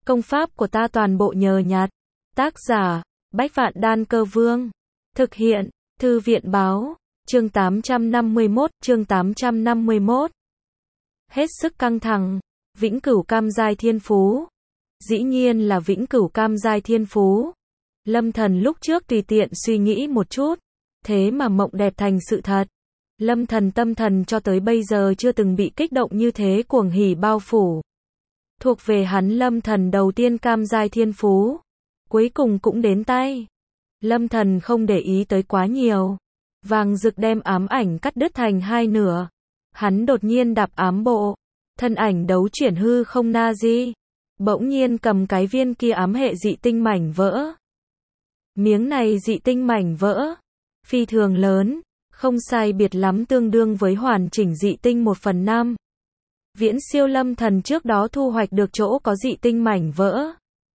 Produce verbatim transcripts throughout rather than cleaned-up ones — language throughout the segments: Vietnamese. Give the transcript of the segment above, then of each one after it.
Công pháp của ta toàn bộ nhờ nhặt. Tác giả, Bách Vạn Đan Cơ Vương. Thực hiện, Thư viện Báo. Chương tám trăm năm mươi mốt, chương tám trăm năm mươi mốt. Hết sức căng thẳng. Vĩnh cửu cam giai thiên phú. Dĩ nhiên là vĩnh cửu cam giai thiên phú. Lâm Thần lúc trước tùy tiện suy nghĩ một chút. Thế mà mộng đẹp thành sự thật. Lâm Thần tâm thần cho tới bây giờ chưa từng bị kích động như thế cuồng hỉ bao phủ. Thuộc về hắn Lâm Thần đầu tiên cam giai thiên phú. Cuối cùng cũng đến tay. Lâm Thần không để ý tới quá nhiều. Vàng rực đem ám ảnh cắt đứt thành hai nửa. Hắn đột nhiên đạp ám bộ. Thân ảnh đấu chuyển hư không na di. Bỗng nhiên cầm cái viên kia ám hệ dị tinh mảnh vỡ. Miếng này dị tinh mảnh vỡ. Phi thường lớn. Không sai biệt lắm tương đương với hoàn chỉnh dị tinh một phần năm. Viễn siêu Lâm Thần trước đó thu hoạch được chỗ có dị tinh mảnh vỡ.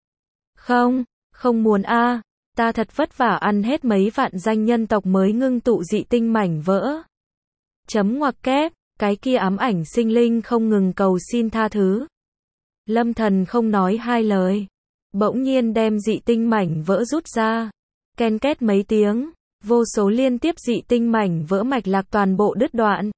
Không, không muốn a, à, ta thật vất vả ăn hết mấy vạn danh nhân tộc mới ngưng tụ dị tinh mảnh vỡ. Chấm ngoặc kép, cái kia ám ảnh sinh linh không ngừng cầu xin tha thứ. Lâm Thần không nói hai lời, bỗng nhiên đem dị tinh mảnh vỡ rút ra. Ken két mấy tiếng, vô số liên tiếp dị tinh mảnh vỡ mạch lạc toàn bộ đứt đoạn.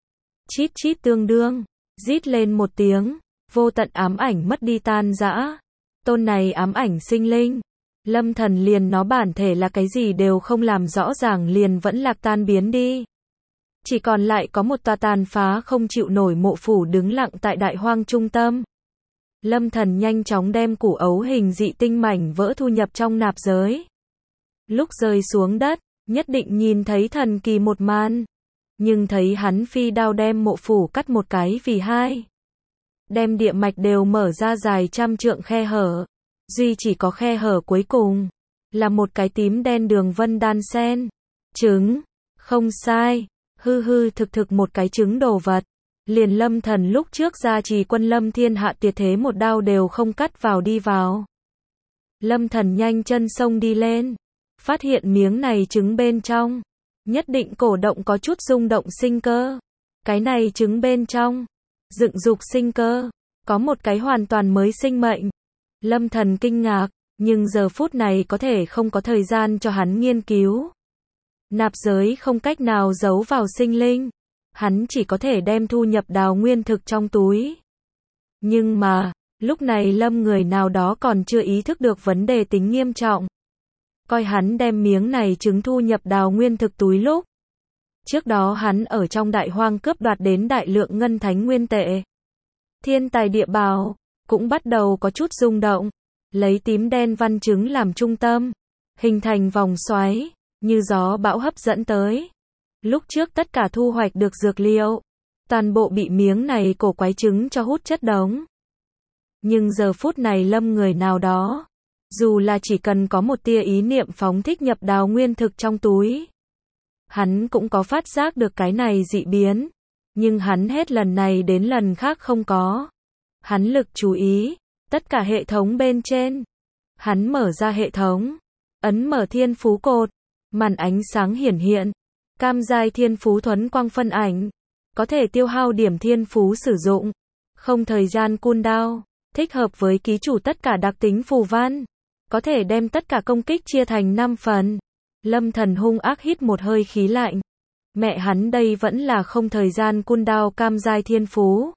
Chít chít tương đương, rít lên một tiếng, vô tận ám ảnh mất đi tan rã. Tôn này ám ảnh sinh linh, Lâm Thần liền nó bản thể là cái gì đều không làm rõ ràng liền vẫn lạc tan biến đi. Chỉ còn lại có một tòa tàn phá không chịu nổi mộ phủ đứng lặng tại đại hoang trung tâm. Lâm Thần nhanh chóng đem củ ấu hình dị tinh mảnh vỡ thu nhập trong nạp giới. Lúc rơi xuống đất, nhất định nhìn thấy thần kỳ một màn. Nhưng thấy hắn phi đao đem mộ phủ cắt một cái vì hai. Đem địa mạch đều mở ra dài trăm trượng khe hở. Duy chỉ có khe hở cuối cùng. Là một cái tím đen đường vân đan sen. Trứng. Không sai. Hư hư thực thực một cái trứng đồ vật. Liền Lâm Thần lúc trước ra trì quân lâm thiên hạ tuyệt thế một đao đều không cắt vào đi vào. Lâm Thần nhanh chân xông đi lên. Phát hiện miếng này trứng bên trong. Nhất định cổ động có chút rung động sinh cơ. Cái này trứng bên trong. Dựng dục sinh cơ. Có một cái hoàn toàn mới sinh mệnh. Lâm Thần kinh ngạc. Nhưng giờ phút này có thể không có thời gian cho hắn nghiên cứu. Nạp giới không cách nào giấu vào sinh linh. Hắn chỉ có thể đem thu nhập đào nguyên thực trong túi. Nhưng mà, lúc này Lâm người nào đó còn chưa ý thức được vấn đề tính nghiêm trọng. Coi hắn đem miếng này trứng thu nhập đào nguyên thực túi lúc. Trước đó hắn ở trong đại hoang cướp đoạt đến đại lượng ngân thánh nguyên tệ. Thiên tài địa bảo, cũng bắt đầu có chút rung động. Lấy tím đen văn trứng làm trung tâm. Hình thành vòng xoáy, như gió bão hấp dẫn tới. Lúc trước tất cả thu hoạch được dược liệu. Toàn bộ bị miếng này cổ quái trứng cho hút chất đống. Nhưng giờ phút này Lâm người nào đó. Dù là chỉ cần có một tia ý niệm phóng thích nhập đào nguyên thực trong túi. Hắn cũng có phát giác được cái này dị biến. Nhưng hắn hết lần này đến lần khác không có. Hắn lực chú ý. Tất cả hệ thống bên trên. Hắn mở ra hệ thống. Ấn mở thiên phú cột. Màn ánh sáng hiển hiện. Cam giai thiên phú thuấn quang phân ảnh. Có thể tiêu hao điểm thiên phú sử dụng. Không thời gian cooldown. Thích hợp với ký chủ tất cả đặc tính phù văn. Có thể đem tất cả công kích chia thành năm phần. Lâm Thần hung ác hít một hơi khí lạnh. Mẹ hắn đây vẫn là không thời gian cooldown cam giai thiên phú.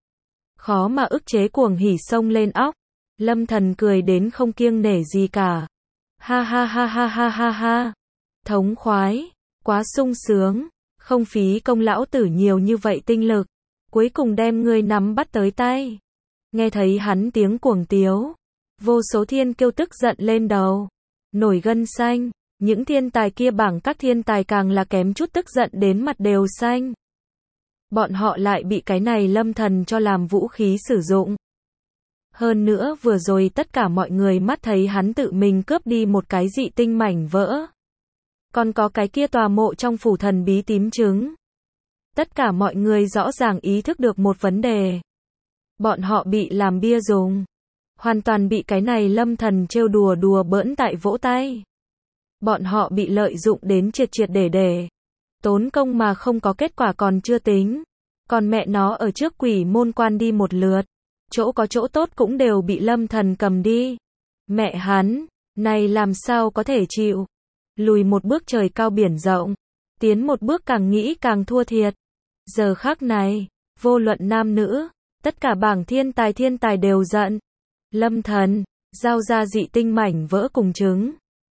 Khó mà ức chế cuồng hỉ sông lên óc. Lâm Thần cười đến không kiêng nể gì cả. Ha ha ha ha ha ha ha. Thống khoái. Quá sung sướng. Không phí công lão tử nhiều như vậy tinh lực. Cuối cùng đem ngươi nắm bắt tới tay. Nghe thấy hắn tiếng cuồng tiếu. Vô số thiên kiêu tức giận lên đầu. Nổi gân xanh. Những thiên tài kia bảng các thiên tài càng là kém chút tức giận đến mặt đều xanh. Bọn họ lại bị cái này Lâm Thần cho làm vũ khí sử dụng. Hơn nữa vừa rồi tất cả mọi người mắt thấy hắn tự mình cướp đi một cái dị tinh mảnh vỡ. Còn có cái kia tòa mộ trong phủ thần bí tím trứng. Tất cả mọi người rõ ràng ý thức được một vấn đề. Bọn họ bị làm bia dùng. Hoàn toàn bị cái này Lâm Thần trêu đùa đùa bỡn tại vỗ tay. Bọn họ bị lợi dụng đến triệt triệt để để. Tốn công mà không có kết quả còn chưa tính. Còn mẹ nó ở trước quỷ môn quan đi một lượt. chỗ có chỗ tốt cũng đều bị Lâm Thần cầm đi. Mẹ hắn, này làm sao có thể chịu. Lùi một bước trời cao biển rộng, tiến một bước càng nghĩ càng thua thiệt. Giờ khắc này, vô luận nam nữ, tất cả bảng thiên tài thiên tài đều giận. Lâm Thần, giao ra dị tinh mảnh vỡ cùng trứng.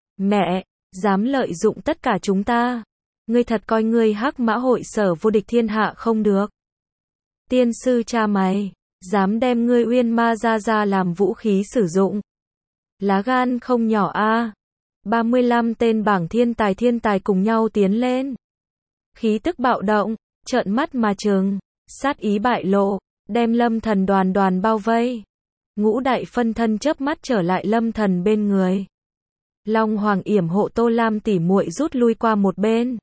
Mẹ, dám lợi dụng tất cả chúng ta. Ngươi thật coi ngươi Hắc Mã hội sở vô địch thiên hạ không được. Tiên sư cha mày, dám đem ngươi Uyên Ma ra ra làm vũ khí sử dụng. Lá gan không nhỏ a. À. ba mươi lăm tên bảng thiên tài thiên tài cùng nhau tiến lên. Khí tức bạo động, trợn mắt mà trừng, sát ý bại lộ, đem Lâm Thần đoàn đoàn bao vây. Ngũ đại phân thân chớp mắt trở lại Lâm Thần bên người. Long Hoàng yểm hộ Tô Lam tỷ muội rút lui qua một bên.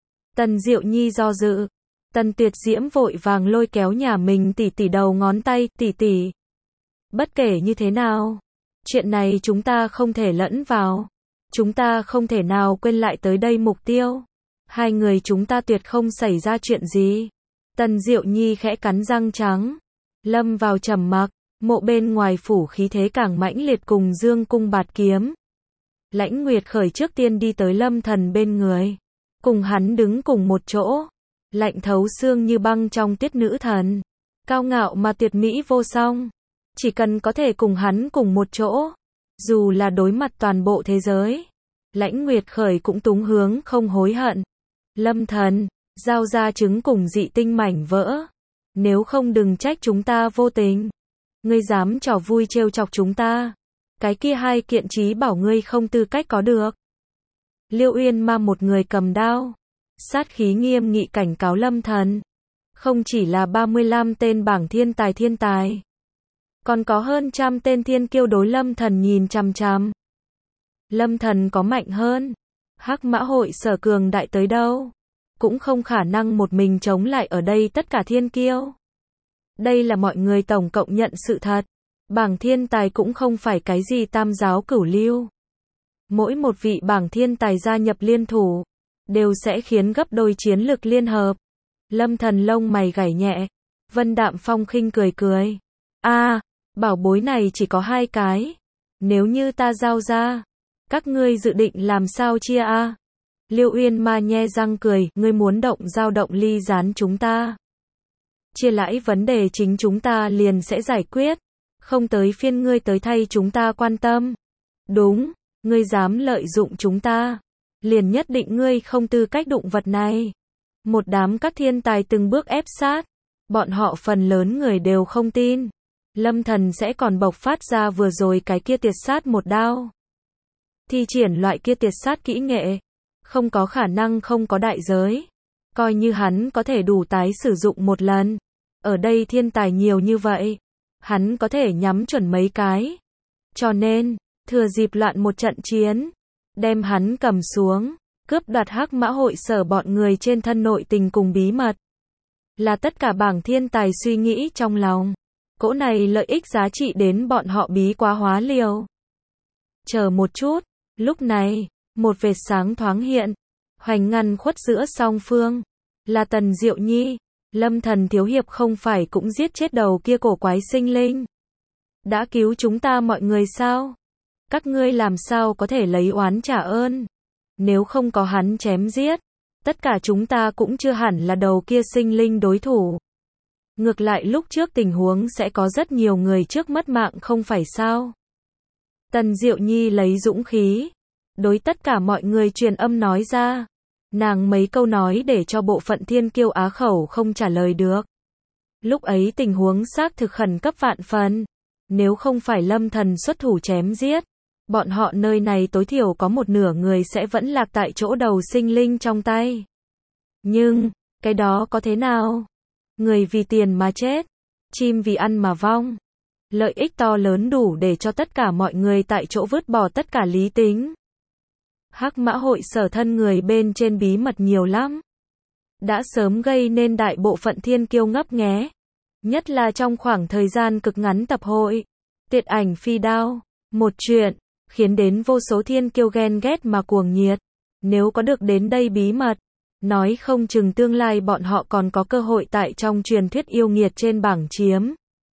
Tần Diệu Nhi do dự. Tần Tuyệt Diễm vội vàng lôi kéo nhà mình tỷ tỷ đầu ngón tay, tỷ tỷ. Bất kể như thế nào, chuyện này chúng ta không thể lẫn vào. Chúng ta không thể nào quên lại tới đây mục tiêu. Hai người chúng ta tuyệt không xảy ra chuyện gì. Tần Diệu Nhi khẽ cắn răng trắng. Lâm vào trầm mặc, mộ bên ngoài phủ khí thế càng mãnh liệt cùng dương cung bạt kiếm. Lãnh Nguyệt Khởi trước tiên đi tới Lâm Thần bên người. Cùng hắn đứng cùng một chỗ. Lạnh thấu xương như băng trong Tuyết Nữ Thần. Cao ngạo mà tuyệt mỹ vô song. Chỉ cần có thể cùng hắn cùng một chỗ. Dù là đối mặt toàn bộ thế giới. Lãnh Nguyệt Khởi cũng túng hướng không hối hận. Lâm Thần, giao ra trứng cùng dị tinh mảnh vỡ. Nếu không đừng trách chúng ta vô tình. Ngươi dám trò vui trêu chọc chúng ta. Cái kia hai kiện chí bảo ngươi không tư cách có được. Liêu Uyên Ma một người cầm đao. Sát khí nghiêm nghị cảnh cáo Lâm Thần. Không chỉ là ba mươi lăm tên bảng thiên tài thiên tài. Còn có hơn trăm tên thiên kiêu đối Lâm Thần nhìn chằm chằm. Lâm Thần có mạnh hơn. Hắc Mã hội sở cường đại tới đâu. Cũng không khả năng một mình chống lại ở đây tất cả thiên kiêu. Đây là mọi người tổng cộng nhận sự thật. Bảng thiên tài cũng không phải cái gì tam giáo cửu lưu. Mỗi một vị bảng thiên tài gia nhập liên thủ, đều sẽ khiến gấp đôi chiến lực liên hợp. Lâm Thần lông mày gảy nhẹ. Vân Đạm Phong khinh cười cười. A, à, bảo bối này chỉ có hai cái. Nếu như ta giao ra, các ngươi dự định làm sao chia a? À? Liêu Uyên Ma nhe răng cười, ngươi muốn động dao động ly gián chúng ta. Chia lãi vấn đề chính chúng ta liền sẽ giải quyết. Không tới phiên ngươi tới thay chúng ta quan tâm. Đúng, ngươi dám lợi dụng chúng ta. Liền nhất định ngươi không tư cách đụng vật này. Một đám các thiên tài từng bước ép sát. Bọn họ phần lớn người đều không tin. Lâm Thần sẽ còn bộc phát ra vừa rồi cái kia tiệt sát một đao. Thi triển loại kia tiệt sát kỹ nghệ. Không có khả năng không có đại giới. Coi như hắn có thể đủ tái sử dụng một lần. Ở đây thiên tài nhiều như vậy. Hắn có thể nhắm chuẩn mấy cái. Cho nên, thừa dịp loạn một trận chiến. Đem hắn cầm xuống. Cướp đoạt Hắc Mã hội sở bọn người trên thân nội tình cùng bí mật. Là tất cả bảng thiên tài suy nghĩ trong lòng. Cỗ này lợi ích giá trị đến bọn họ bí quá hóa liều. Chờ một chút. Lúc này, một vệt sáng thoáng hiện. Hoành ngăn khuất giữa song phương. Là Tần Diệu Nhi. Lâm Thần thiếu hiệp không phải cũng giết chết đầu kia cổ quái sinh linh. Đã cứu chúng ta mọi người sao? Các ngươi làm sao có thể lấy oán trả ơn? Nếu không có hắn chém giết, tất cả chúng ta cũng chưa hẳn là đầu kia sinh linh đối thủ. Ngược lại lúc trước tình huống sẽ có rất nhiều người trước mất mạng không phải sao? Tần Diệu Nhi lấy dũng khí, đối tất cả mọi người truyền âm nói ra. Nàng mấy câu nói để cho bộ phận thiên kiêu á khẩu không trả lời được. Lúc ấy tình huống xác thực khẩn cấp vạn phần. Nếu không phải Lâm Thần xuất thủ chém giết, bọn họ nơi này tối thiểu có một nửa người sẽ vẫn lạc tại chỗ đầu sinh linh trong tay. Nhưng, cái đó có thế nào? Người vì tiền mà chết, chim vì ăn mà vong. Lợi ích to lớn đủ để cho tất cả mọi người tại chỗ vứt bỏ tất cả lý tính. Hắc Mã hội sở thân người bên trên bí mật nhiều lắm. Đã sớm gây nên đại bộ phận thiên kiêu ngấp nghé. Nhất là trong khoảng thời gian cực ngắn tập hội. Tuyệt ảnh phi đao. Một chuyện, khiến đến vô số thiên kiêu ghen ghét mà cuồng nhiệt. Nếu có được đến đây bí mật, nói không chừng tương lai bọn họ còn có cơ hội tại trong truyền thuyết yêu nghiệt trên bảng chiếm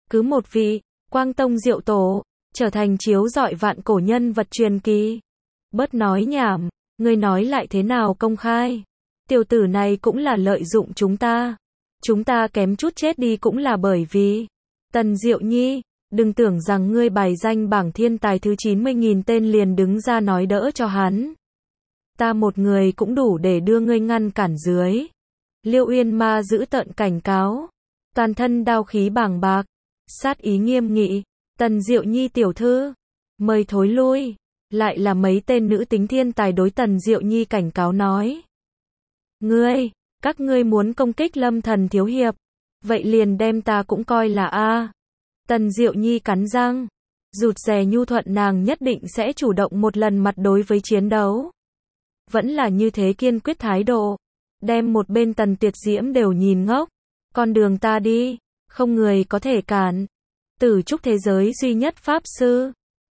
cứ một vị, Quang Tông Diệu Tổ, trở thành chiếu rọi vạn cổ nhân vật truyền kỳ. Bớt nói nhảm, ngươi nói lại thế nào công khai. Tiểu tử này cũng là lợi dụng chúng ta. Chúng ta kém chút chết đi cũng là bởi vì. Tần Diệu Nhi, đừng tưởng rằng ngươi bài danh bảng thiên tài thứ chín mươi nghìn tên liền đứng ra nói đỡ cho hắn. Ta một người cũng đủ để đưa ngươi ngăn cản dưới. Liêu Uyên Ma giữ tợn cảnh cáo. Toàn thân đao khí bàng bạc. Sát ý nghiêm nghị. Tần Diệu Nhi tiểu thư. Mời thối lui. Lại là mấy tên nữ tính thiên tài đối Tần Diệu Nhi cảnh cáo nói. Ngươi, các ngươi muốn công kích Lâm Thần thiếu hiệp. Vậy liền đem ta cũng coi là A. Tần Diệu Nhi cắn răng. Rụt rè nhu thuận nàng nhất định sẽ chủ động một lần mặt đối với chiến đấu. Vẫn là như thế kiên quyết thái độ. Đem một bên Tần Tuyệt Diễm đều nhìn ngốc. Con đường ta đi, không người có thể cản. Tử trúc thế giới duy nhất pháp sư.